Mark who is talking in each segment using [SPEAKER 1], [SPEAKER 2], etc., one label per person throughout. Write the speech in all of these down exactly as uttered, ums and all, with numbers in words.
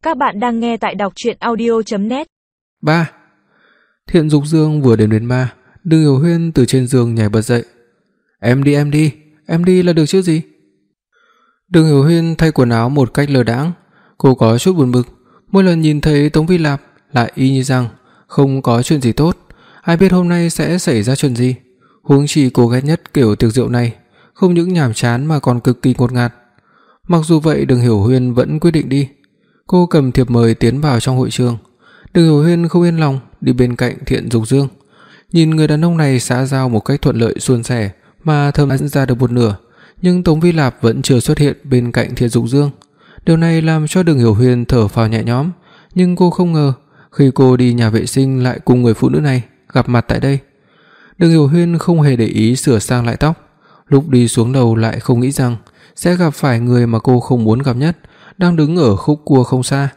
[SPEAKER 1] Các bạn đang nghe tại đọc truyện audio chấm net.
[SPEAKER 2] Ba. Thiện Dục Dương vừa đến đến ba, Đường Hiểu Huyên từ trên giường nhảy bật dậy. "Em đi, em đi, em đi là được chứ gì?" Đường Hiểu Huyên thay quần áo một cách lơ đãng, cô có chút buồn bực, mỗi lần nhìn thấy Tống Vi Lạp lại y như rằng không có chuyện gì tốt, ai biết hôm nay sẽ xảy ra chuyện gì. Huống chi cô ghét nhất kiểu tiệc rượu này, không những nhàm chán mà còn cực kỳ ngột ngạt. Mặc dù vậy, Đường Hiểu Huyên vẫn quyết định đi. Cô cầm thiệp mời tiến vào trong hội trường. Đường Hiểu Huyên không yên lòng đi bên cạnh Thiện Dục Dương, nhìn người đàn ông này xã giao một cách thuận lợi suôn sẻ mà thầm đã ra được một nửa, nhưng Tống Vi Lạp vẫn chưa xuất hiện bên cạnh Thiện Dục Dương. Điều này làm cho Đường Hiểu Huyên thở phào nhẹ nhõm, nhưng cô không ngờ khi cô đi nhà vệ sinh lại cùng người phụ nữ này gặp mặt tại đây. Đường Hiểu Huyên không hề để ý sửa sang lại tóc, lúc đi xuống lầu lại không nghĩ rằng sẽ gặp phải người mà cô không muốn gặp nhất, đang đứng ở khúc cua không xa.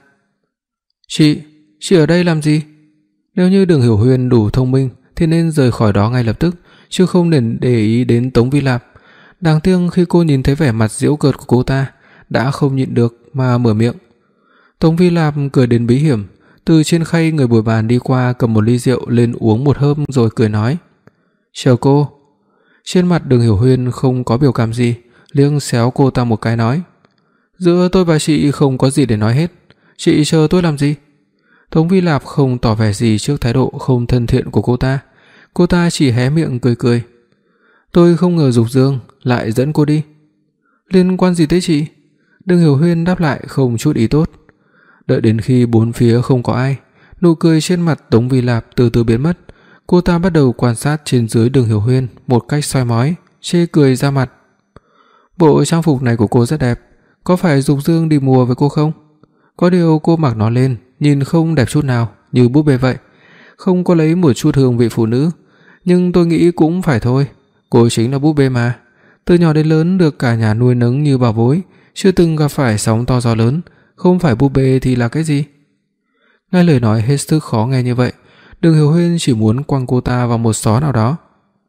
[SPEAKER 2] "Chị, chị ở đây làm gì?" Nếu như Đường Hiểu Huyên đủ thông minh thì nên rời khỏi đó ngay lập tức, chứ không nên để ý đến Tống Vi Lạp. Đáng tiếc khi cô nhìn thấy vẻ mặt giễu cợt của cô ta, đã không nhịn được mà mở miệng. Tống Vi Lạp cười đến bí hiểm, từ trên khay người bồi bàn đi qua cầm một ly rượu lên uống một hớp rồi cười nói: "Chào cô." Trên mặt Đường Hiểu Huyên không có biểu cảm gì, liếc xéo cô ta một cái nói: "Giữa tôi và chị không có gì để nói hết, chị chờ tôi làm gì?" Tống Vi Lạp không tỏ vẻ gì trước thái độ không thân thiện của cô ta, cô ta chỉ hé miệng cười cười. "Tôi không ngờ Dục Dương lại dẫn cô đi." "Liên quan gì tới chị?" Đường Hiểu Huyên đáp lại không chút ý tốt. Đợi đến khi bốn phía không có ai, nụ cười trên mặt Tống Vi Lạp từ từ biến mất, cô ta bắt đầu quan sát trên dưới Đường Hiểu Huyên một cách soi mói, chê cười ra mặt. "Bộ trang phục này của cô rất đẹp, có phải Dục Dương đi mua với cô không? Có điều cô mặc nó lên nhìn không đẹp chút nào, như búp bê vậy, không có lấy một chút hương vị phụ nữ, nhưng tôi nghĩ cũng phải thôi, cô chính là búp bê mà, từ nhỏ đến lớn được cả nhà nuôi nấng như bảo bối, chưa từng gặp phải sóng to gió lớn, không phải búp bê thì là cái gì?" Nghe lời nói hết sức khó nghe như vậy, Đường Hiểu Huyên chỉ muốn quăng cô ta vào một xó nào đó.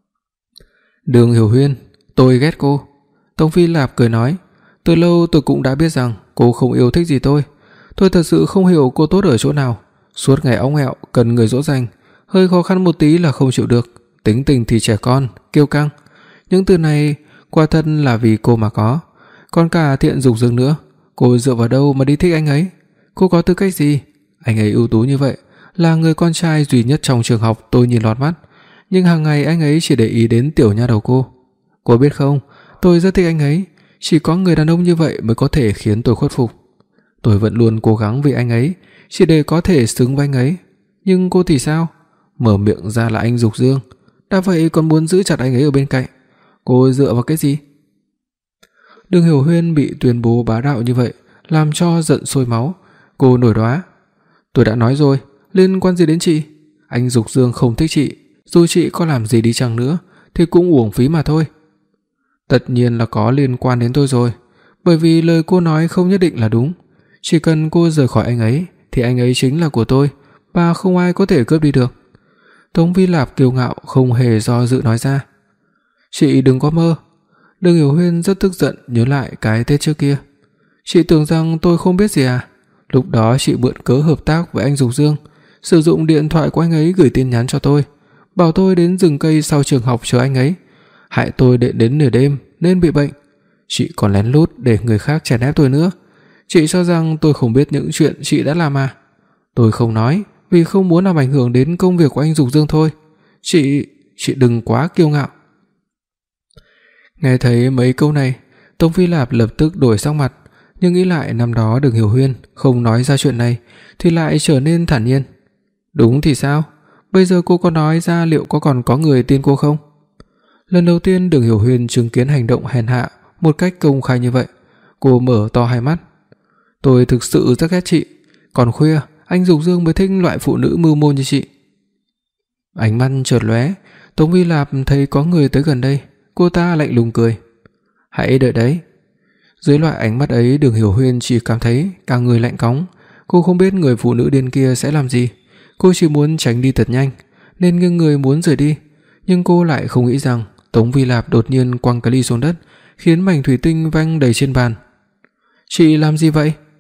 [SPEAKER 2] "Đường Hiểu Huyên, tôi ghét cô." Tống Vi Lạp cười nói: "Từ lâu tôi cũng đã biết rằng cô không yêu thích gì tôi. Tôi thật sự không hiểu cô tốt ở chỗ nào, suốt ngày óng ẹo cần người dỗ dành, hơi khó khăn một tí là không chịu được, tính tình thì trẻ con, kiêu căng. Những từ này quả thật là vì cô mà có. Còn cả Thiện Dục Dương nữa, cô dựa vào đâu mà đi thích anh ấy? Cô có tư cách gì? Anh ấy ưu tú như vậy, là người con trai duy nhất trong trường học tôi nhìn lọt mắt, nhưng hàng ngày anh ấy chỉ để ý đến tiểu nha đầu cô. Cô biết không, tôi rất thích anh ấy, chỉ có người đàn ông như vậy mới có thể khiến tôi khuất phục. Tôi vẫn luôn cố gắng vì anh ấy, chỉ để có thể xứng với anh ấy. Nhưng cô thì sao? Mở miệng ra là anh Dục Dương, đã vậy còn muốn giữ chặt anh ấy ở bên cạnh. Cô dựa vào cái gì?" Đường Hiểu Huyên bị tuyên bố bá đạo như vậy làm cho giận sôi máu, cô nổi đoá. "Tôi đã nói rồi, liên quan gì đến chị? Anh Dục Dương không thích chị, dù chị có làm gì đi chăng nữa thì cũng uổng phí mà thôi." "Tất nhiên là có liên quan đến tôi rồi, bởi vì lời cô nói không nhất định là đúng. Chỉ cần cô rời khỏi anh ấy thì anh ấy chính là của tôi và không ai có thể cướp đi được." Tống Vi Lạp kiêu ngạo không hề do dự nói ra. "Chị đừng có mơ." Đường Hiểu Huyên rất tức giận nhớ lại cái Tết trước kia. "Chị tưởng rằng tôi không biết gì à? Lúc đó chị mượn cớ hợp tác với anh Dục Dương, sử dụng điện thoại của anh ấy gửi tin nhắn cho tôi, bảo tôi đến rừng cây sau trường học chờ anh ấy, hại tôi đến đến nửa đêm nên bị bệnh. Chị còn lén lút để người khác chèn ép tôi nữa. Chị cho rằng tôi không biết những chuyện chị đã làm à? Tôi không nói vì không muốn làm ảnh hưởng đến công việc của anh Dục Dương thôi. Chị, chị đừng quá kiêu ngạo." Nghe thấy mấy câu này, Tống Vi Lạp lập tức đổi sắc mặt, nhưng nghĩ lại năm đó Đường Hiểu Huyên không nói ra chuyện này thì lại trở nên thản nhiên. "Đúng thì sao? Bây giờ cô có nói ra liệu có còn có người tin cô không?" Lần đầu tiên Đường Hiểu Huyên chứng kiến hành động hèn hạ một cách công khai như vậy, cô mở to hai mắt. "Tôi thực sự rất ghét chị, còn khuya anh Dục Dương mới thích loại phụ nữ mưu mô như chị." Ánh mắt chợt lóe, Tống Vi Lạp thấy có người tới gần đây, cô ta lạnh lùng cười. "Hãy đợi đấy." Dưới loại ánh mắt ấy, Đường Hiểu Huyên chỉ cảm thấy cả người lạnh cóng. Cô không biết người phụ nữ điên kia sẽ làm gì, cô chỉ muốn tránh đi thật nhanh nên nghiêng người muốn rời đi, nhưng cô lại không nghĩ rằng Tống Vi Lạp đột nhiên quăng cái ly xuống đất, khiến mảnh thủy tinh văng đầy trên bàn. "Chị làm gì vậy?"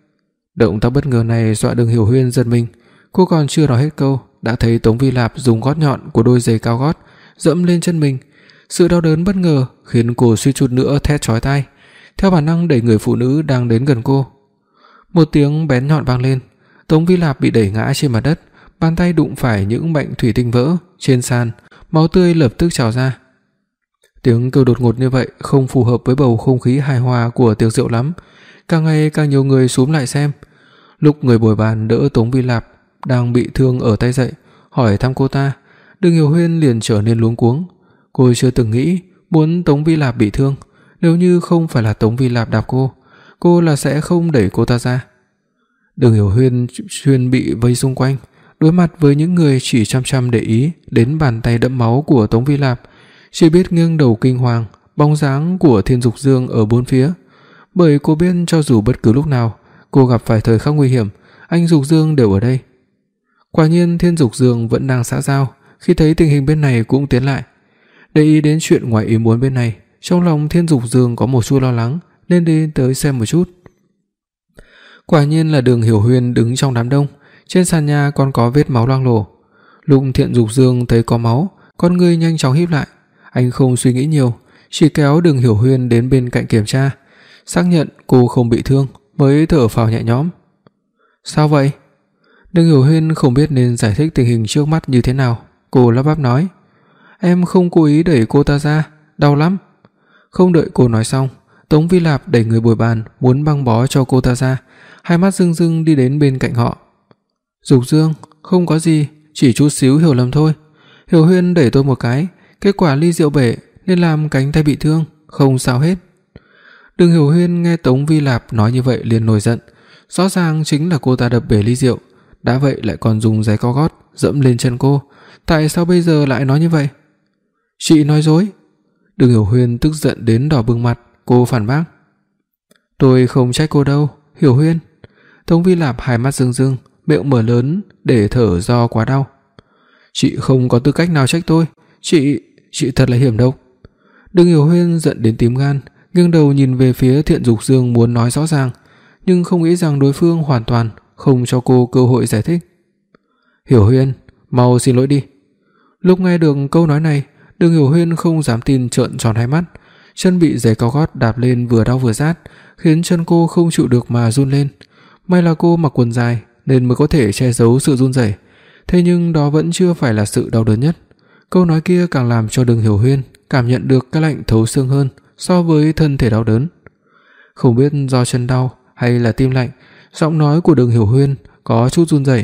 [SPEAKER 2] Động tác bất ngờ này dọa Đường Hiểu Huyên giật mình, cô còn chưa nói hết câu đã thấy Tống Vi Lạp dùng gót nhọn của đôi giày cao gót dẫm lên chân mình. Sự đau đớn bất ngờ khiến cô suýt chút nữa thét chói tai, theo bản năng đẩy người phụ nữ đang đến gần cô. Một tiếng bén nhọn vang lên, Tống Vi Lạp bị đẩy ngã trên mặt đất, bàn tay đụng phải những mảnh thủy tinh vỡ trên sàn, máu tươi lập tức trào ra. Tiếng kêu đột ngột như vậy không phù hợp với bầu không khí hài hòa của tiệc rượu lắm, càng ngày càng nhiều người xúm lại xem. Lúc người bồi bàn đỡ Tống Vi Lạp đang bị thương ở tay dậy, hỏi thăm cô ta, Đường Hiểu Huyên liền trở nên luống cuống. Cô chưa từng nghĩ muốn Tống Vi Lạp bị thương, nếu như không phải là Tống Vi Lạp đạp cô, cô là sẽ không đẩy cô ta ra. Đường Hiểu Huyên xuyên bị vây xung quanh, đối mặt với những người chỉ chăm chăm để ý đến bàn tay đẫm máu của Tống Vi Lạp, chỉ biết nghiêng đầu kinh hoàng bóng dáng của Thiên Dục Dương ở bốn phía, bởi cô biết cho dù bất cứ lúc nào cô gặp phải thời khắc nguy hiểm, anh Dục Dương đều ở đây. Quả nhiên Thiên Dục Dương vẫn đang xã giao, khi thấy tình hình bên này cũng tiến lại. Để ý đến chuyện ngoài ý muốn bên này, trong lòng Thiên Dục Dương có một chút lo lắng, nên đi tới xem một chút. Quả nhiên là Đường Hiểu Huyên đứng trong đám đông, trên sàn nhà còn có vết máu loang lổ. Lúc Thiên Dục Dương thấy có máu, con ngươi nhanh chóng híp lại, anh không suy nghĩ nhiều, chỉ kéo Đường Hiểu Huyên đến bên cạnh kiểm tra, xác nhận cô không bị thương mới thở phào nhẹ nhõm. Sao vậy? Đường Hiểu Huyên không biết nên giải thích tình hình trước mắt như thế nào, cô lắp bắp nói, em không cố ý đẩy cô ta ra, đau lắm. Không đợi cô nói xong, Tống Vi Lạp đẩy người bồi bàn muốn băng bó cho cô ta ra, hai mắt rưng rưng đi đến bên cạnh họ. Dục Dương, không có gì, chỉ chút xíu hiểu lầm thôi. Hiểu Huyên đẩy tôi một cái, kết quả ly rượu bể nên làm cánh tay bị thương, không sao hết. Đường Hiểu Huyên nghe Tống Vi Lạp nói như vậy liền nổi giận, rõ ràng chính là cô ta đập bể ly rượu, đã vậy lại còn dùng giày cao gót dẫm lên chân cô, tại sao bây giờ lại nói như vậy? Chị nói dối. Đường Hiểu Huyên tức giận đến đỏ bừng mặt, cô phản bác. Tôi không trách cô đâu, Hiểu Huyên. Tống Vi Lạp hai mắt rưng rưng, miệng mở lớn để thở do quá đau. Chị không có tư cách nào trách tôi, chị, chị thật là hiểm độc. Đường Hiểu Huyên giận đến tím gan, nghiêng đầu nhìn về phía Thiện Dục Dương muốn nói rõ ràng, nhưng không nghĩ rằng đối phương hoàn toàn không cho cô cơ hội giải thích. Hiểu Huyên, mau xin lỗi đi. Lúc nghe được câu nói này, Đường Hiểu Huyên không dám tin, trợn tròn hai mắt, chân bị giày cao gót đạp lên vừa đau vừa rát, khiến chân cô không chịu được mà run lên. May là cô mặc quần dài nên mới có thể che giấu sự run rẩy, thế nhưng đó vẫn chưa phải là sự đau đớn nhất. Câu nói kia càng làm cho Đường Hiểu Huyên cảm nhận được cái lạnh thấu xương hơn so với thân thể đau đớn. Không biết do chân đau hay là tim lạnh, giọng nói của Đường Hiểu Huyên có chút run rẩy.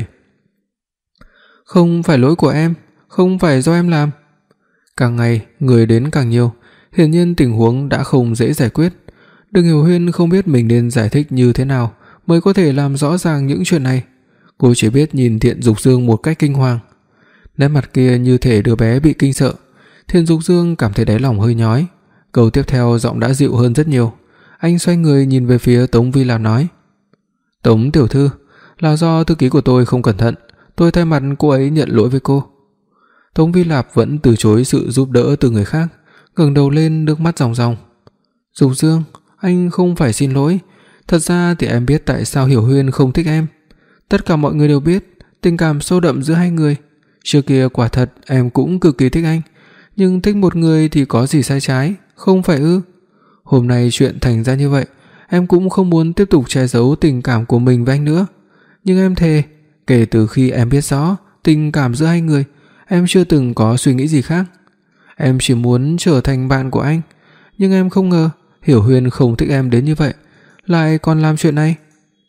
[SPEAKER 2] Không phải lỗi của em, không phải do em làm. Càng ngày người đến càng nhiều, hiển nhiên tình huống đã không dễ giải quyết. Đường Hiểu Huyên không biết mình nên giải thích như thế nào mới có thể làm rõ ràng những chuyện này. Cô chỉ biết nhìn Thiện Dục Dương một cách kinh hoàng, nét mặt kia như thể đứa bé bị kinh sợ. Thiện Dục Dương cảm thấy đáy lòng hơi nhói. Câu tiếp theo giọng đã dịu hơn rất nhiều. Anh xoay người nhìn về phía Tống Vi Lạp nói, Tống tiểu thư, là do thư ký của tôi không cẩn thận, tôi thay mặt cô ấy nhận lỗi với cô. Tống Vi Lạp vẫn từ chối sự giúp đỡ từ người khác, ngẩng đầu lên, nước mắt ròng ròng. Dục Dương, anh không phải xin lỗi, thật ra thì em biết tại sao Hiểu Huyên không thích em. Tất cả mọi người đều biết tình cảm sâu đậm giữa hai người. Trước kia quả thật em cũng cực kỳ thích anh, nhưng thích một người thì có gì sai trái, không phải ư? Hôm nay chuyện thành ra như vậy, em cũng không muốn tiếp tục che giấu tình cảm của mình với anh nữa. Nhưng em thề, kể từ khi em biết rõ tình cảm giữa hai người, em chưa từng có suy nghĩ gì khác. Em chỉ muốn trở thành bạn của anh, nhưng em không ngờ Hiểu Huyên không thích em đến như vậy, lại còn làm chuyện này.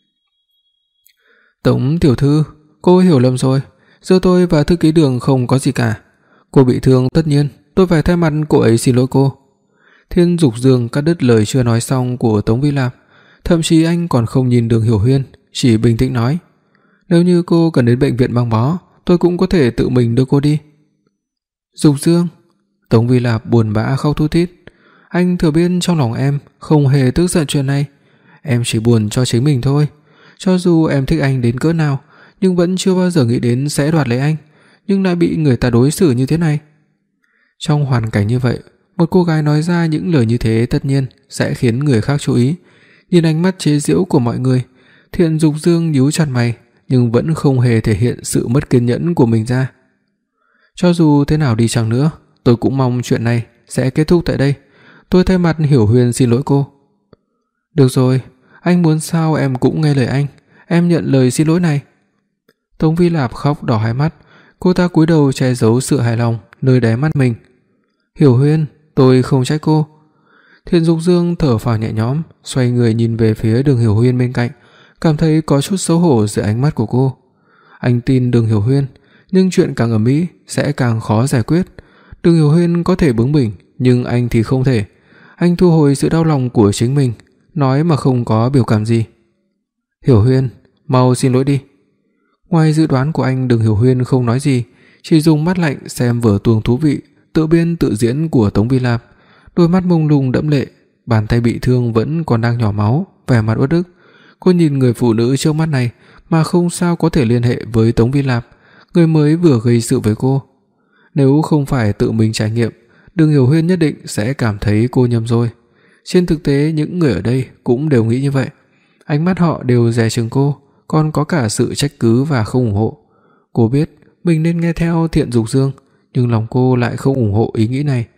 [SPEAKER 2] Tống tiểu thư, cô hiểu lầm rồi, giữa tôi và thư ký Đường không có gì cả. Cô bị thương, tất nhiên tôi phải thay mặt cô ấy xin lỗi cô. Thiên Dục Dương cắt đứt lời chưa nói xong của Tống Vi Lạp, thậm chí anh còn không nhìn Đường Hiểu Huyên, chỉ bình tĩnh nói, nếu như cô cần đến bệnh viện băng bó, tôi cũng có thể tự mình đưa cô đi. Dục Dương, Tống Vi Lạp buồn bã khóc thút thít, anh thừa biết trong lòng em không hề tức giận chuyện này, em chỉ buồn cho chính mình thôi. Cho dù em thích anh đến cỡ nào, nhưng vẫn chưa bao giờ nghĩ đến sẽ đoạt lấy anh, nhưng lại bị người ta đối xử như thế này. Trong hoàn cảnh như vậy, một cô gái nói ra những lời như thế tất nhiên sẽ khiến người khác chú ý. Nhìn ánh mắt chế giễu của mọi người, Thiện Dục Dương nhíu chặt mày, nhưng vẫn không hề thể hiện sự mất kiên nhẫn của mình ra. Cho dù thế nào đi chăng nữa, tôi cũng mong chuyện này sẽ kết thúc tại đây. Tôi thay mặt Hiểu Huyền xin lỗi cô. Được rồi, anh muốn sao em cũng nghe lời anh, em nhận lời xin lỗi này. Tống Vi Lạp khóc đỏ hai mắt, cô ta cúi đầu che giấu sự hài lòng nơi đáy mắt mình. Hiểu Huyền, tôi không trách cô. Thiện Dục Dương thở phào nhẹ nhõm, xoay người nhìn về phía Đường Hiểu Huyên bên cạnh, cảm thấy có chút xấu hổ dưới ánh mắt của cô. Anh tin Đường Hiểu Huyên, nhưng chuyện càng ầm ĩ sẽ càng khó giải quyết. Đường Hiểu Huyên có thể bướng bỉnh, nhưng anh thì không thể. Anh thu hồi sự đau lòng của chính mình, nói mà không có biểu cảm gì. Hiểu Huyên, mau xin lỗi đi. Ngoài dự đoán của anh, Đường Hiểu Huyên không nói gì, chỉ dùng mắt lạnh xem vở tuồng thú vị tự biên tự diễn của Tống Vi Lạp. Đôi mắt mông lung đẫm lệ, bàn tay bị thương vẫn còn đang nhỏ máu, vẻ mặt uất ức. Cô nhìn người phụ nữ trước mắt này mà không sao có thể liên hệ với Tống Vi Lạp, người mới vừa gây sự với cô. Nếu không phải tự mình trải nghiệm, Đường Hiểu Huyên nhất định sẽ cảm thấy cô nhầm rồi. Trên thực tế những người ở đây cũng đều nghĩ như vậy. Ánh mắt họ đều dè chừng cô, còn có cả sự trách cứ và không ủng hộ. Cô biết mình nên nghe theo Thiện Dục Dương, nhưng lòng cô lại không ủng hộ ý nghĩ này.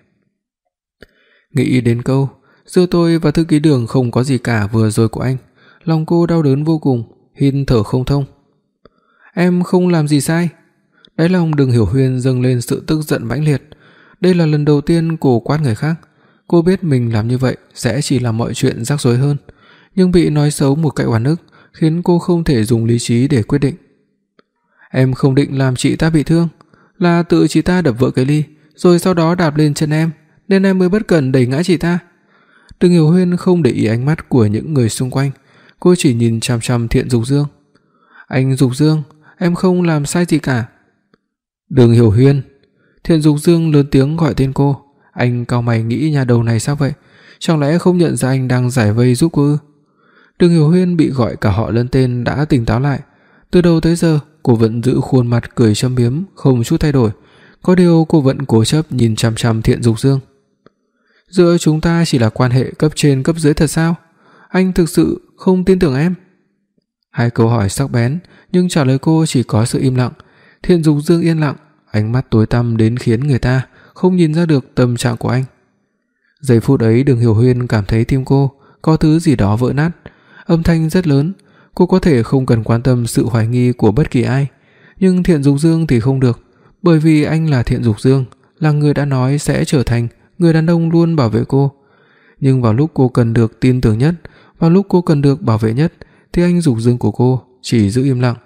[SPEAKER 2] Nghĩ đến câu giữa tôi và thư ký Đường không có gì cả vừa rồi của anh, lòng cô đau đớn vô cùng, hít thở không thông. Em không làm gì sai. Đáy lòng Đường Hiểu Huyên dâng lên sự tức giận mãnh liệt. Đây là lần đầu tiên cô quát người khác. Cô biết mình làm như vậy sẽ chỉ làm mọi chuyện rắc rối hơn, nhưng bị nói xấu một cách oan ức khiến cô không thể dùng lý trí để quyết định. Em không định làm chị ta bị thương, là tự chị ta đập vỡ cái ly, rồi sau đó đạp lên chân em, nên em mới bất cẩn đẩy ngã chị ta. Đường Hiểu Huyên không để ý ánh mắt của những người xung quanh, cô chỉ nhìn chằm chằm Thiện Dục Dương. Anh Dục Dương, em không làm sai gì cả. Đường Hiểu Huyên. Thiện Dục Dương lớn tiếng gọi tên cô. Anh cau mày nghĩ nhà đầu này sao vậy, chẳng lẽ không nhận ra anh đang giải vây giúp cô ư? Đường Hiểu Huyên bị gọi cả họ lẫn tên đã tỉnh táo lại. Từ đầu tới giờ cô vẫn giữ khuôn mặt cười châm biếm không chút thay đổi, có điều cô vẫn cố chấp nhìn chằm chằm Thiện Dục Dương. Giữa chúng ta chỉ là quan hệ cấp trên cấp dưới thật sao? Anh thực sự không tin tưởng em? Hai câu hỏi sắc bén, nhưng trả lời cô chỉ có sự im lặng. Thiện Dục Dương yên lặng, ánh mắt tối tăm đến khiến người ta không nhìn ra được tâm trạng của anh. Giây phút ấy Đường Hiểu Huyên cảm thấy tim cô có thứ gì đó vỡ nát. Âm thanh rất lớn, cô có thể không cần quan tâm sự hoài nghi của bất kỳ ai, nhưng Thiện Dục Dương thì không được, bởi vì anh là Thiện Dục Dương, là người đã nói sẽ trở thành người đàn ông luôn bảo vệ cô. Nhưng vào lúc cô cần được tin tưởng nhất, vào lúc cô cần được bảo vệ nhất, thì anh Dục Dương của cô chỉ giữ im lặng.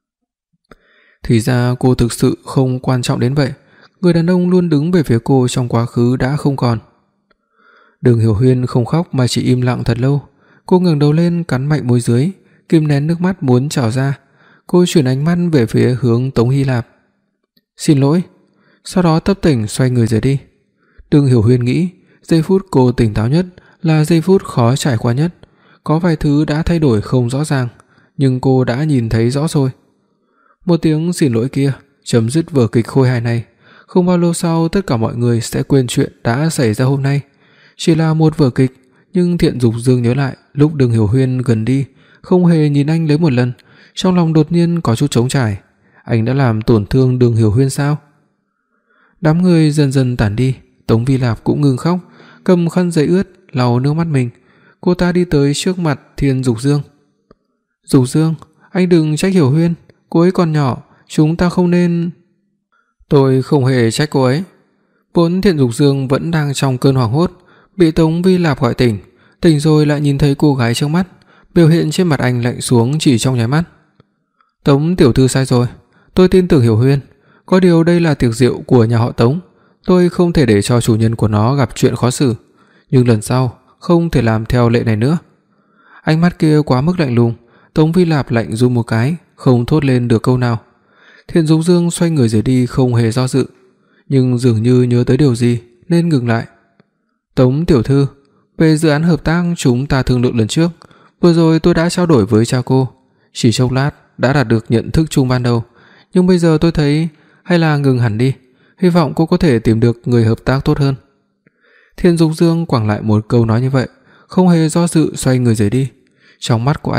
[SPEAKER 2] Thì ra cô thực sự không quan trọng đến vậy. Người đàn ông luôn đứng về phía cô trong quá khứ đã không còn. Đường Hiểu Huyên không khóc mà chỉ im lặng thật lâu. Cô ngẩng đầu lên, cắn mạnh môi dưới, kìm nén nước mắt muốn trào ra. Cô chuyển ánh mắt về phía hướng Tống Hy Lạp. Xin lỗi. Sau đó tấp tỉnh xoay người rời đi. Đường Hiểu Huyên nghĩ giây phút cô tỉnh táo nhất là giây phút khó trải qua nhất. Có vài thứ đã thay đổi không rõ ràng, nhưng cô đã nhìn thấy rõ rồi. Một tiếng xin lỗi kia chấm dứt vở kịch khôi hài này. Không bao lâu sau tất cả mọi người sẽ quên chuyện đã xảy ra hôm nay. Chỉ là một vở kịch, nhưng Thiện Dục Dương nhớ lại lúc Đường Hiểu Huyên gần đi, không hề nhìn anh lấy một lần, trong lòng đột nhiên có chút trống trải. Anh đã làm tổn thương Đường Hiểu Huyên sao? Đám người dần dần tản đi, Tống Vi Lạp cũng ngừng khóc, cầm khăn giấy ướt lau nước mắt mình. Cô ta đi tới trước mặt Thiện Dục Dương. Dục Dương, anh đừng trách Hiểu Huyên, cô ấy còn nhỏ, chúng ta không nên... Tôi không hề trách cô ấy. Vốn Thiện Dục Dương vẫn đang trong cơn hoảng hốt, bị Tống Vi Lạp gọi tỉnh, tỉnh rồi lại nhìn thấy cô gái trước mắt, biểu hiện trên mặt anh lạnh xuống chỉ trong nháy mắt. Tống tiểu thư sai rồi, tôi tin tưởng Hiểu Huyên, có điều đây là tiệc rượu của nhà họ Tống, tôi không thể để cho chủ nhân của nó gặp chuyện khó xử, nhưng lần sau không thể làm theo lệ này nữa. Ánh mắt kia quá mức lạnh lùng, Tống Vi Lạp lạnh run một cái, không thốt lên được câu nào. Thiện Dục Dương xoay người rời đi không hề do dự, nhưng dường như nhớ tới điều gì nên ngừng lại. Tống tiểu thư, về dự án hợp tác chúng ta thương lượng lần trước, vừa rồi tôi đã trao đổi với cha cô, chỉ chốc lát đã đạt được nhận thức chung ban đầu, nhưng bây giờ tôi thấy hay là ngừng hẳn đi, hy vọng cô có thể tìm được người hợp tác tốt hơn. Thiện Dục Dương quẳng lại một câu nói như vậy, không hề do dự xoay người rời đi. Trong mắt của anh,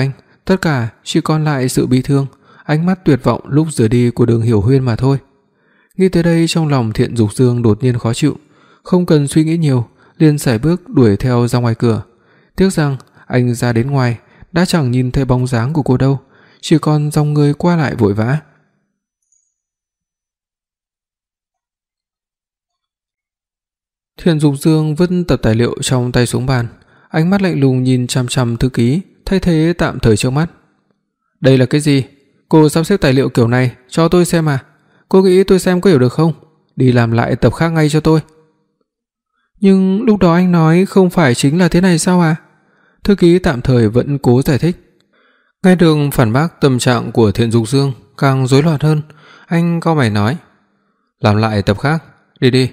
[SPEAKER 2] tất cả chỉ còn lại sự bi thương, ánh mắt tuyệt vọng lúc rời đi của Đường Hiểu Huyên mà thôi. Nghĩ tới đây trong lòng Thiện Dục Dương đột nhiên khó chịu, không cần suy nghĩ nhiều, liền sải bước đuổi theo ra ngoài cửa. Tiếc rằng anh ra đến ngoài đã chẳng nhìn thấy bóng dáng của cô đâu, chỉ còn dòng người qua lại vội vã. Thiện Dục Dương vứt tập tài liệu trong tay xuống bàn, ánh mắt lạnh lùng nhìn chằm chằm thư ký thay thế tạm thời trước mắt. "Đây là cái gì? Cô sắp xếp tài liệu kiểu này cho tôi xem à? Cô nghĩ tôi xem có hiểu được không? Đi làm lại tập khác ngay cho tôi." "Nhưng lúc đó anh nói không phải chính là thế này sao à?" Thư ký tạm thời vẫn cố giải thích. Nghe được phản bác, tâm trạng của Thiện Dục Dương càng rối loạn hơn, anh cau mày nói: "Làm lại tập khác, đi đi."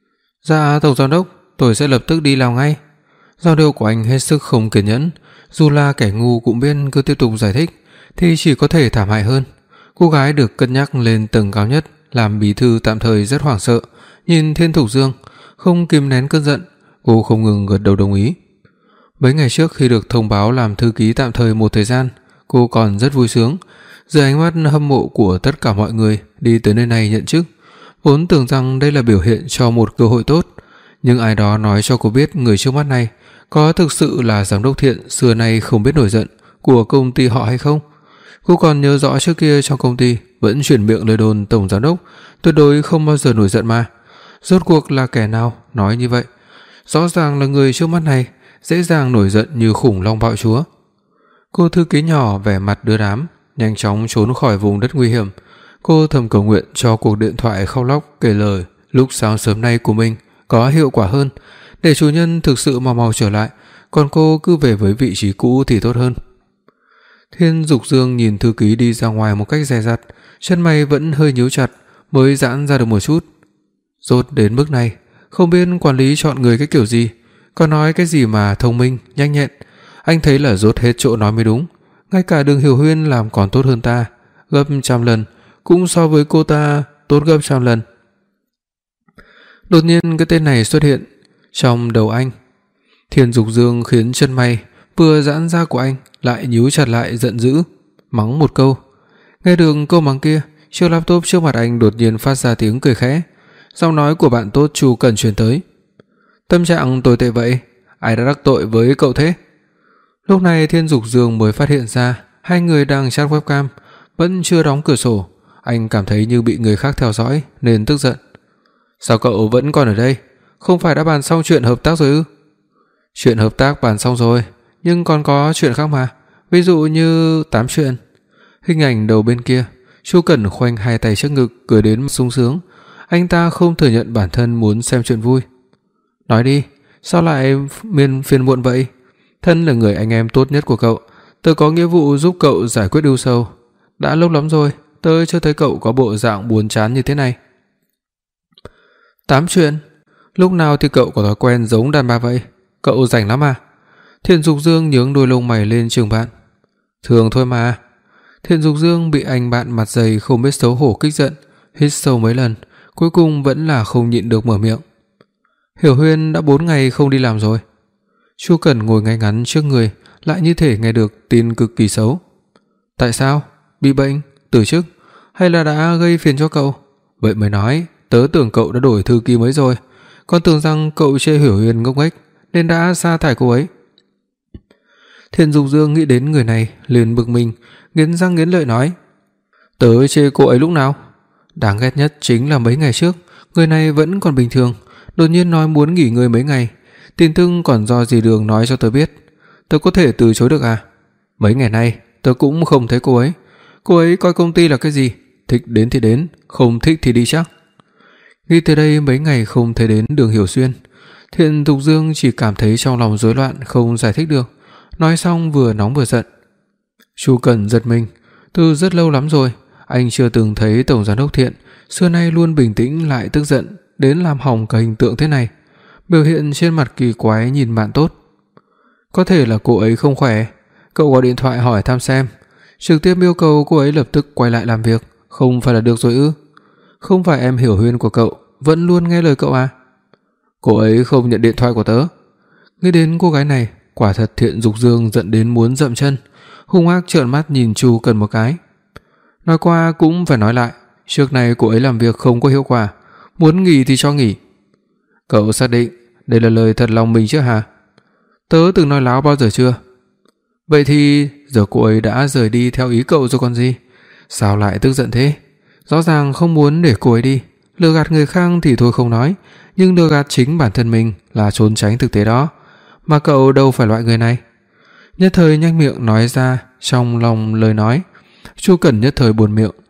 [SPEAKER 2] "Dạ tổng giám đốc, tôi sẽ lập tức đi làm ngay." Giọng điệu của anh hết sức không kiên nhẫn, dù là kẻ ngu cũng biết cứ tiếp tục giải thích thì chỉ có thể thảm hại hơn. Cô gái được cân nhắc lên tầng cao nhất làm bí thư tạm thời rất hoảng sợ, nhìn Thiên Thục Dương, không kìm nén cơn giận, cô không ngừng gật đầu đồng ý. Mấy ngày trước khi được thông báo làm thư ký tạm thời một thời gian, cô còn rất vui sướng, dưới ánh mắt hâm mộ của tất cả mọi người đi tới nơi này nhận chức, vốn tưởng rằng đây là biểu hiện cho một cơ hội tốt, nhưng ai đó nói cho cô biết người trước mắt này có thực sự là giám đốc Thiện xưa nay không biết nổi giận của công ty họ hay không. Cô còn nhớ rõ trước kia trong công ty vẫn truyền miệng lời đồn tổng giám đốc tuyệt đối không bao giờ nổi giận mà. Rốt cuộc là kẻ nào nói như vậy? Rõ ràng là người trước mắt này dễ dàng nổi giận như khủng long bạo chúa. Cô thư ký nhỏ vẻ mặt đưa đám, nhanh chóng trốn khỏi vùng đất nguy hiểm. Cô thầm cầu nguyện cho cuộc điện thoại khóc lóc kể lời lúc sáng sớm nay của mình có hiệu quả hơn, để chủ nhân thực sự mau mau trở lại, còn cô cứ về với vị trí cũ thì tốt hơn. Thiên Dục Dương nhìn thư ký đi ra ngoài một cách dè dặt, chân mày vẫn hơi nhíu chặt mới giãn ra được một chút. Rốt đến mức này, không biết quản lý chọn người cái kiểu gì, có nói cái gì mà thông minh, nhanh nhẹn. Anh thấy là rốt hết chỗ nói mới đúng, ngay cả Đường Hiểu Huyên làm còn tốt hơn ta, gấp trăm lần, cũng so với cô ta tốt gấp trăm lần. Đột nhiên cái tên này xuất hiện trong đầu anh. Thiên Dục Dương khiến chân mày vừa giãn ra của anh lại nhíu chặt lại, giận dữ mắng một câu. Nghe được câu mắng kia, chiếc laptop trước mặt anh đột nhiên phát ra tiếng cười khẽ. Giọng nói của bạn tốt Chu Cần truyền tới: "Tâm trạng tồi tệ vậy, ai đã đắc tội với cậu thế?" Lúc này Thiên Dục Dương mới phát hiện ra hai người đang chat webcam, vẫn chưa đóng cửa sổ. Anh cảm thấy như bị người khác theo dõi nên tức giận. "Sao cậu vẫn còn ở đây? Không phải đã bàn xong chuyện hợp tác rồi ư?" "Chuyện hợp tác bàn xong rồi, nhưng còn có chuyện khác mà, ví dụ như tám chuyện." Hình ảnh đầu bên kia, Chu Cẩn khoanh hai tay trước ngực cười đến sung sướng. Anh ta không thừa nhận bản thân muốn xem chuyện vui. "Nói đi, sao lại miên phiền muộn vậy? Thân là người anh em tốt nhất của cậu, tớ có nghĩa vụ giúp cậu giải quyết ưu sầu. Đã lâu lắm rồi, tớ chưa thấy cậu có bộ dạng buồn chán như thế này." "Tám chuyện? Lúc nào thì cậu có thói quen giống đàn bà vậy? Cậu rảnh lắm à?" Thiên Dục Dương nhướng đôi lông mày lên trừng bạn. "Thường thôi mà." Thiên Dục Dương bị anh bạn mặt dày không biết xấu hổ kích giận, hít sâu mấy lần, cuối cùng vẫn là không nhịn được mở miệng. "Hiểu Huyên đã bốn ngày không đi làm rồi." Chu Cẩn ngồi ngay ngắn trước người, lại như thể nghe được tin cực kỳ xấu. "Tại sao? Bị bệnh, từ chức, hay là đã gây phiền cho cậu? Vậy mới nói, tớ tưởng cậu đã đổi thư ký mới rồi, còn tưởng rằng cậu chê Hiểu Huyên ngốc nghếch nên đã sa thải cô ấy." Thiên Dục Dương nghĩ đến người này liền bực mình, nghiến răng nghiến lợi nói: "Tớ chê cô ấy lúc nào? Đáng ghét nhất chính là mấy ngày trước, người này vẫn còn bình thường, đột nhiên nói muốn nghỉ ngơi mấy ngày, tin tức còn do dì Đường nói cho tớ biết. Tớ có thể từ chối được à? Mấy ngày nay tớ cũng không thấy cô ấy. Cô ấy coi công ty là cái gì? Thích đến thì đến, không thích thì đi chắc." Nghĩ tới đây, mấy ngày không thấy đến Đường Hiểu Xuyên, Thiện Dục Dương chỉ cảm thấy trong lòng rối loạn không giải thích được, nói xong vừa nóng vừa giận. Chu Cẩn giật mình, từ rất lâu lắm rồi anh chưa từng thấy tổng giám đốc Thiện xưa nay luôn bình tĩnh lại tức giận đến làm hỏng cả hình tượng thế này. Biểu hiện trên mặt kỳ quái nhìn bạn tốt. Có thể là cô ấy không khỏe, cậu gọi điện thoại hỏi thăm xem, trực tiếp yêu cầu cô ấy lập tức quay lại làm việc, không phải là được rồi ư? Không phải em Hiểu Huyên của cậu vẫn luôn nghe lời cậu à? Cô ấy không nhận điện thoại của tớ. Nghĩ đến cô gái này, quả thật Thiện Dục Dương giận đến muốn dậm chân, hung ác trợn mắt nhìn Chu Cẩn một cái. Nói qua cũng phải nói lại, trước này cô ấy làm việc không có hiệu quả, muốn nghỉ thì cho nghỉ. Cậu xác định đây là lời thật lòng mình chứ hả? Tớ từng nói láo bao giờ chưa? Vậy thì giờ cô ấy đã rời đi theo ý cậu rồi còn gì? Sao lại tức giận thế? Rõ ràng không muốn để cô ấy đi. Lừa gạt người khác thì thôi không nói, nhưng lừa gạt chính bản thân mình là trốn tránh thực tế đó. Mà cậu đâu phải loại người này. Nhất thời nhanh miệng nói ra trong lòng lời nói. Chu Cẩn nhất thời buồn miệng.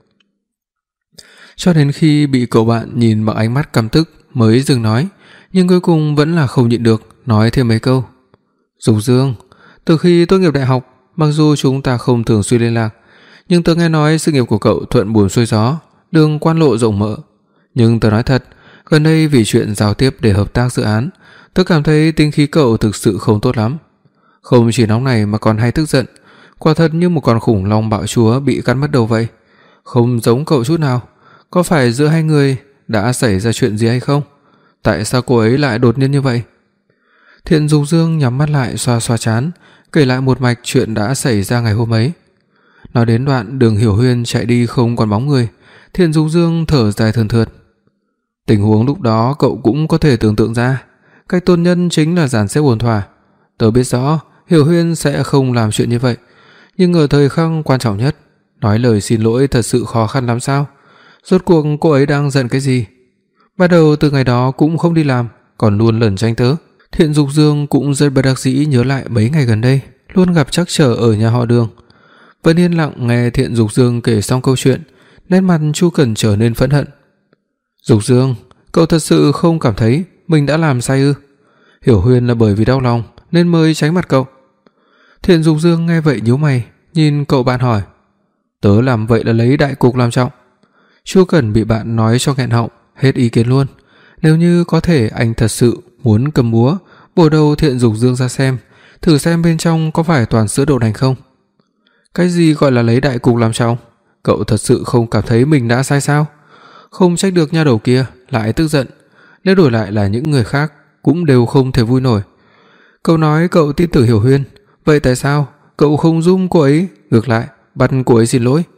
[SPEAKER 2] Cho đến khi bị cậu bạn nhìn bằng ánh mắt căm tức mới dừng nói, nhưng cuối cùng vẫn là không nhịn được, nói thêm mấy câu. Dục Dương, từ khi tốt nghiệp đại học, mặc dù chúng ta không thường xuyên liên lạc, nhưng tớ nghe nói sự nghiệp của cậu thuận buồm xuôi gió, đường quan lộ rộng mở. Nhưng tớ nói thật, gần đây vì chuyện giao tiếp để hợp tác dự án, tớ cảm thấy tính khí cậu thực sự không tốt lắm. Không chỉ nóng này mà còn hay tức giận, quả thật như một con khủng long bạo chúa bị cắn mất đầu vậy. Không giống cậu chút nào. Có phải giữa hai người đã xảy ra chuyện gì hay không? Tại sao cô ấy lại đột nhiên như vậy? Thiện Dục Dương nhắm mắt lại xoa xoa trán, kể lại một mạch chuyện đã xảy ra ngày hôm ấy. Nói đến đoạn Đường Hiểu Huyên chạy đi không còn bóng người, Thiện Dục Dương thở dài thườn thượt. Tình huống lúc đó cậu cũng có thể tưởng tượng ra, cách tốt nhất chính là dàn xếp ổn thỏa. Tớ biết rõ Hiểu Huyên sẽ không làm chuyện như vậy, nhưng ở thời khắc quan trọng nhất, nói lời xin lỗi thật sự khó khăn lắm sao? Rốt cuộc cô ấy đang giận cái gì? Bắt đầu từ ngày đó cũng không đi làm, còn luôn lẩn tránh tớ. Thiện Dục Dương cũng rất bất đắc dĩ nhớ lại mấy ngày gần đây luôn gặp trắc trở ở nhà họ Đường. Vẫn yên lặng nghe Thiện Dục Dương kể xong câu chuyện, nét mặt Chu Cẩn trở nên phẫn hận. Dục Dương, cậu thật sự không cảm thấy mình đã làm sai ư? Hiểu Huyên là bởi vì đau lòng nên mới tránh mặt cậu. Thiện Dục Dương nghe vậy nhíu mày, nhìn cậu bạn hỏi. Tớ làm vậy là lấy đại cục làm trọng. Chu Cẩn bị bạn nói cho nghẹn họng, hết ý kiến luôn. Nếu như có thể anh thật sự muốn cầm búa bổ đầu Thiện Dục Dương ra xem, thử xem bên trong có phải toàn sữa đậu nành không. Cái gì gọi là lấy đại cục làm trọng? Cậu thật sự không cảm thấy mình đã sai sao? Không trách được nha đầu kia lại tức giận, nếu đổi lại là những người khác cũng đều không thể vui nổi. Cậu nói cậu tin tưởng Hiểu Huyên, vậy tại sao cậu không giúp cô ấy, ngược lại bắt cô ấy xin lỗi?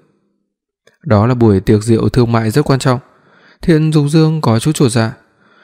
[SPEAKER 2] Đó là buổi tiệc rượu thương mại rất quan trọng. Thiện Dục Dương có chút chột dạ.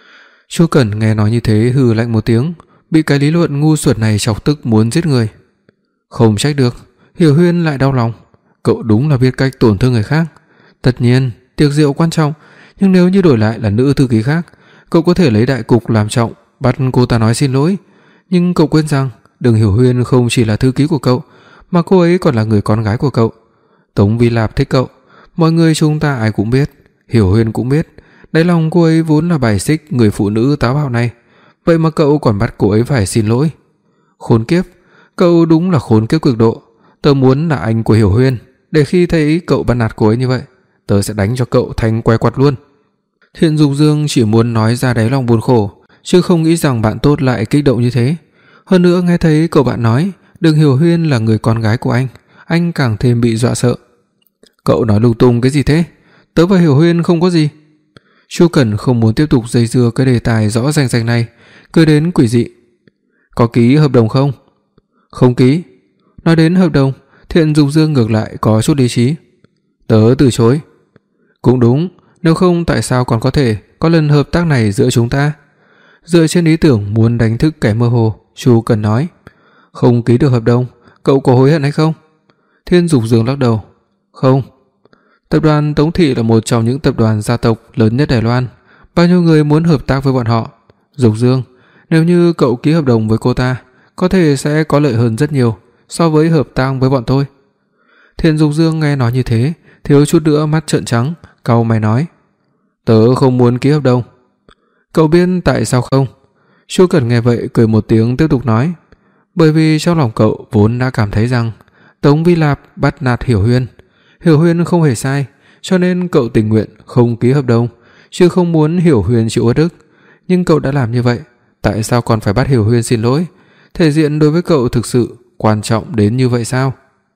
[SPEAKER 2] Chu Cẩn nghe nói như thế hừ lạnh một tiếng, bị cái lý luận ngu xuẩn này chọc tức muốn giết người. Không trách được, Hiểu Huyên lại đau lòng. Cậu đúng là biết cách tổn thương người khác. Tất nhiên tiệc rượu quan trọng, nhưng nếu như đổi lại là nữ thư ký khác, cậu có thể lấy đại cục làm trọng, bắt cô ta nói xin lỗi. Nhưng cậu quên rằng Đường Hiểu Huyên không chỉ là thư ký của cậu, mà cô ấy còn là người con gái của cậu. Tống Vi Lạp thích cậu, mọi người chúng ta ai cũng biết, Hiểu Huyên cũng biết, đáy lòng cô ấy vốn là bài xích người phụ nữ táo bạo này, vậy mà cậu còn bắt cô ấy phải xin lỗi. Khốn kiếp, cậu đúng là khốn kiếp cực độ. Tớ muốn là anh của Hiểu Huyên, để khi thấy cậu bắt nạt cô ấy như vậy, tớ sẽ đánh cho cậu thành que quạt luôn. Thiện Dục Dương chỉ muốn nói ra đáy lòng buồn khổ, chứ không nghĩ rằng bạn tốt lại kích động như thế. Hơn nữa nghe thấy cậu bạn nói Đường Hiểu Huyên là người con gái của anh, anh càng thêm bị dọa sợ. Cậu nói lung tung cái gì thế? Tớ và Hiểu Huyên không có gì. Chu Cẩn không muốn tiếp tục dây dưa cái đề tài rõ rành rành này, cười đến quỷ dị. Có ký hợp đồng không? Không ký. Nói đến hợp đồng, Thiện Dục Dương ngược lại có chút lý trí. Tớ từ chối. Cũng đúng, nếu không tại sao còn có thể có lần hợp tác này giữa chúng ta? Dựa trên ý tưởng muốn đánh thức kẻ mơ hồ, Chu Cẩn nói. Không ký được hợp đồng, cậu có hối hận hay không? Thiện Dục Dương lắc đầu. Không. Tập đoàn Tống Thị là một trong những tập đoàn gia tộc lớn nhất Đài Loan, bao nhiêu người muốn hợp tác với bọn họ. Dục Dương, nếu như cậu ký hợp đồng với cô ta, có thể sẽ có lợi hơn rất nhiều so với hợp tác với bọn tôi. Thiện Dục Dương nghe nói như thế, thiếu chút nữa mắt trợn trắng, cau mày nói. Tớ không muốn ký hợp đồng. Cậu biết tại sao không? Chu Cẩn nghe vậy cười một tiếng tiếp tục nói. Bởi vì trong lòng cậu vốn đã cảm thấy rằng Tống Vi Lạp bắt nạt Hiểu Huyên, Hiểu Huyên không hề sai, cho nên cậu tình nguyện không ký hợp đồng, chứ không muốn Hiểu Huyên chịu uất ức. Nhưng cậu đã làm như vậy, tại sao còn phải bắt Hiểu Huyên xin lỗi? Thể diện đối với cậu thực sự quan trọng đến như vậy sao?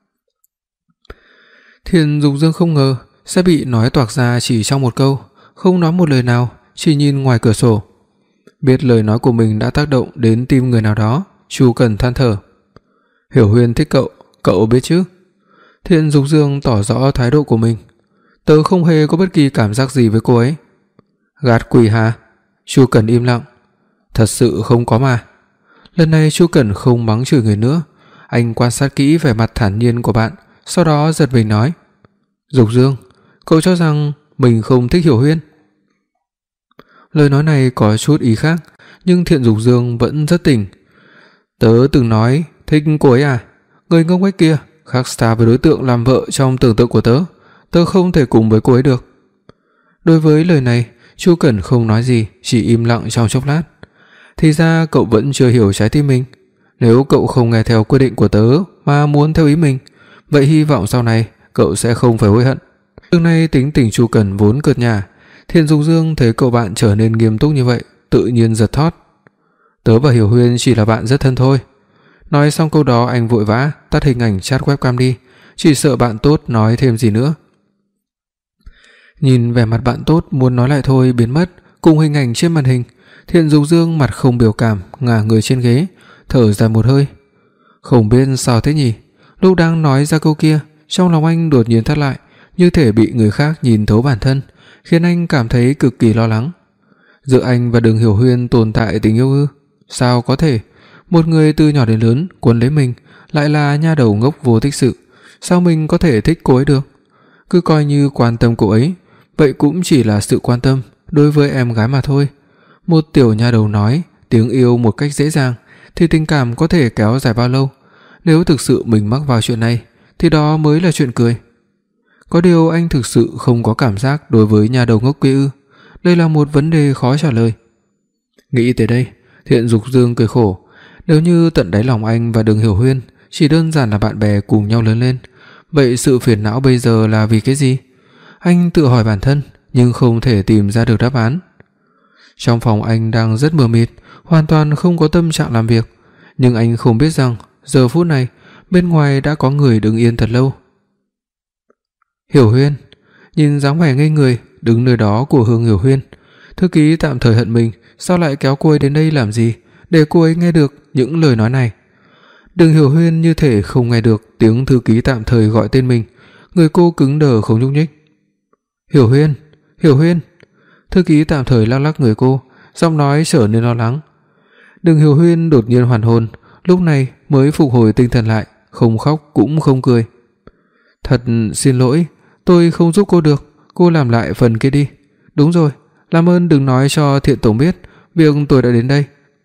[SPEAKER 2] Thiện Dục Dương không ngờ sẽ bị nói toạc ra chỉ trong một câu, không nói một lời nào, chỉ nhìn ngoài cửa sổ. Biết lời nói của mình đã tác động đến tim người nào đó, Chu Cẩn than thở. Hiểu Huyên thích cậu, cậu biết chứ?" Thiện Dục Dương tỏ rõ thái độ của mình. "Tớ không hề có bất kỳ cảm giác gì với cô ấy." "Gạt quỷ hả?" Chu Cẩn im lặng. "Thật sự không có mà." Lần này Chu Cẩn không mắng chửi người nữa, anh quan sát kỹ vẻ mặt thản nhiên của bạn, sau đó giật mình nói: "Dục Dương, cậu cho rằng mình không thích Hiểu Huyên?" Lời nói này có chút ý khác, nhưng Thiện Dục Dương vẫn rất tỉnh. "Tớ từng nói thích cô ấy à? Người ngốc nghếch kia khác xa với đối tượng làm vợ trong tưởng tượng của tớ, tớ không thể cùng với cô ấy được." Đối với lời này, Chu Cẩn không nói gì, chỉ im lặng trong chốc lát. Thì ra cậu vẫn chưa hiểu trái tim mình. Nếu cậu không nghe theo quyết định của tớ mà muốn theo ý mình, vậy hy vọng sau này cậu sẽ không phải hối hận. Trước nay tính tình Chu Cẩn vốn cợt nhả, Thiện Dục Dương thấy cậu bạn trở nên nghiêm túc như vậy, tự nhiên giật thót. "Tớ và Hiểu Huyên chỉ là bạn rất thân thôi." Nói xong câu đó, anh vội vã tắt hình ảnh chat webcam đi, chỉ sợ bạn tốt nói thêm gì nữa. Nhìn vẻ mặt bạn tốt muốn nói lại thôi biến mất cùng hình ảnh trên màn hình, Thiện Dục Dương mặt không biểu cảm, ngả người trên ghế, thở dài một hơi. Không biết sao thế nhỉ, lúc đang nói ra câu kia, trong lòng anh đột nhiên thắt lại, như thể bị người khác nhìn thấu bản thân, khiến anh cảm thấy cực kỳ lo lắng. Giữa anh và Đường Hiểu Huyên tồn tại tình yêu ư? Sao có thể? Một người từ nhỏ đến lớn cuốn lấy mình lại là nha đầu ngốc vô tích sự, sao mình có thể thích cô ấy được? Cứ coi như quan tâm cô ấy, vậy cũng chỉ là sự quan tâm đối với em gái mà thôi. Một tiểu nha đầu nói tiếng yêu một cách dễ dàng thì tình cảm có thể kéo dài bao lâu? Nếu thực sự mình mắc vào chuyện này thì đó mới là chuyện cười. Có điều anh thực sự không có cảm giác đối với nha đầu ngốc kia ư? Đây là một vấn đề khó trả lời. Nghĩ tới đây, Thiện Dục Dương cười khổ. Nếu như tận đáy lòng anh và Đường Hiểu Huyên chỉ đơn giản là bạn bè cùng nhau lớn lên, vậy sự phiền não bây giờ là vì cái gì? Anh tự hỏi bản thân nhưng không thể tìm ra được đáp án. Trong phòng anh đang rất mờ mịt, hoàn toàn không có tâm trạng làm việc, nhưng anh không biết rằng giờ phút này bên ngoài đã có người đứng yên thật lâu. Hiểu Huyên, nhìn dáng vẻ ngây người đứng nơi đó của Hương Hiểu Huyên, thư ký tạm thời hận mình sao lại kéo cô ấy đến đây làm gì, để cô ấy nghe được những lời nói này. Đường Hiểu Huyên như thể không nghe được tiếng thư ký tạm thời gọi tên mình, người cô cứng đờ không nhúc nhích. Hiểu Huyên, Hiểu Huyên. Thư ký tạm thời lắc lắc người cô, giọng nói trở nên lo lắng. Đường Hiểu Huyên đột nhiên hoàn hồn, lúc này mới phục hồi tinh thần lại, không khóc cũng không cười. Thật xin lỗi, tôi không giúp cô được, cô làm lại phần kia đi. Đúng rồi, làm ơn đừng nói cho Thiện tổng biết việc tôi đã đến đây.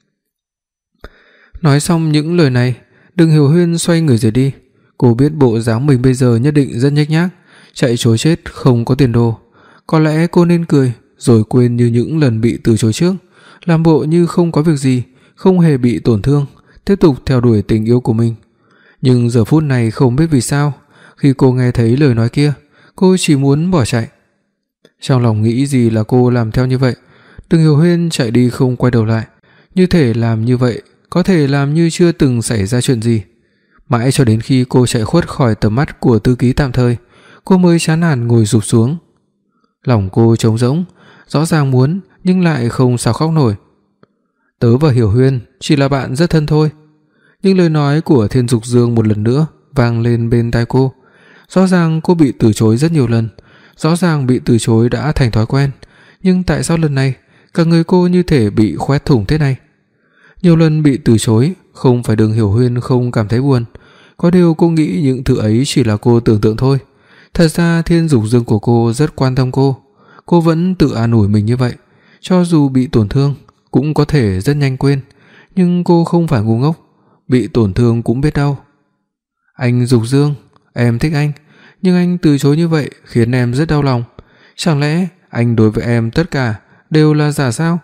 [SPEAKER 2] Nói xong những lời này, Đường Hiểu Huyên xoay người rời đi. Cô biết bộ dáng mình bây giờ nhất định rất nhếch nhác, chạy trối chết không có tiền đồ. Có lẽ cô nên cười rồi quên như những lần bị từ chối trước, làm bộ như không có việc gì, không hề bị tổn thương, tiếp tục theo đuổi tình yêu của mình. Nhưng giờ phút này không biết vì sao, khi cô nghe thấy lời nói kia, cô chỉ muốn bỏ chạy. Trong lòng nghĩ gì là cô làm theo như vậy. Đường Hiểu Huyên chạy đi không quay đầu lại, như thể làm như vậy có thể làm như chưa từng xảy ra chuyện gì. Mãi cho đến khi cô chạy khuất khỏi tầm mắt của thư ký tạm thời, cô mới chán nản ngồi rụp xuống. Lòng cô trống rỗng, rõ ràng muốn nhưng lại không sao khóc nổi. Tớ và Hiểu Huyên chỉ là bạn rất thân thôi. Những lời nói của Thiên Dục Dương một lần nữa vang lên bên tai cô. Rõ ràng cô bị từ chối rất nhiều lần, rõ ràng bị từ chối đã thành thói quen, nhưng tại sao lần này cả người cô như thể bị khoét thủng thế này? Nhiều lần bị từ chối, không phải Đường Hiểu Huyên không cảm thấy buồn, có điều cô nghĩ những thứ ấy chỉ là cô tưởng tượng thôi. Thật ra Thiên Dục Dương của cô rất quan tâm cô. Cô vẫn tự an ủi mình như vậy, cho dù bị tổn thương cũng có thể rất nhanh quên, nhưng cô không phải ngu ngốc, bị tổn thương cũng biết đau. Anh Dục Dương, em thích anh, nhưng anh từ chối như vậy khiến em rất đau lòng. Chẳng lẽ anh đối với em tất cả đều là giả sao?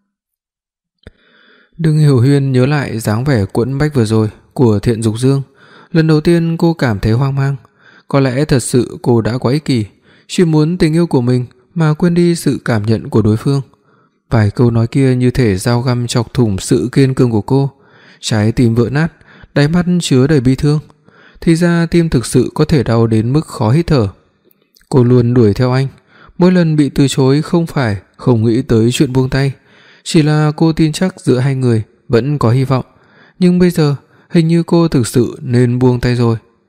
[SPEAKER 2] Đường Hiểu Huyên nhớ lại dáng vẻ quẫn bách vừa rồi của Thiện Dục Dương, lần đầu tiên cô cảm thấy hoang mang. Có lẽ thật sự cô đã quá ích kỷ, chỉ muốn tình yêu của mình mà quên đi sự cảm nhận của đối phương. Vài câu nói kia như thể dao găm chọc thủng sự kiên cường của cô, trái tim vỡ nát, đáy mắt chứa đầy bi thương. Thì ra tim thực sự có thể đau đến mức khó hít thở. Cô luôn đuổi theo anh, mỗi lần bị từ chối không phải không nghĩ tới chuyện buông tay, chỉ là cô tin chắc giữa hai người vẫn có hy vọng. Nhưng bây giờ hình như cô thực sự nên buông tay rồi.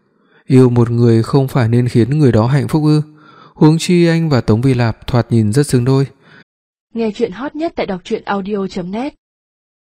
[SPEAKER 2] Yêu một người không phải nên khiến người đó hạnh phúc ư? Huống chi anh và Tống Vi Lạp thoạt nhìn rất xứng đôi.
[SPEAKER 1] Nghe chuyện hot nhất tại đọc truyện audio chấm net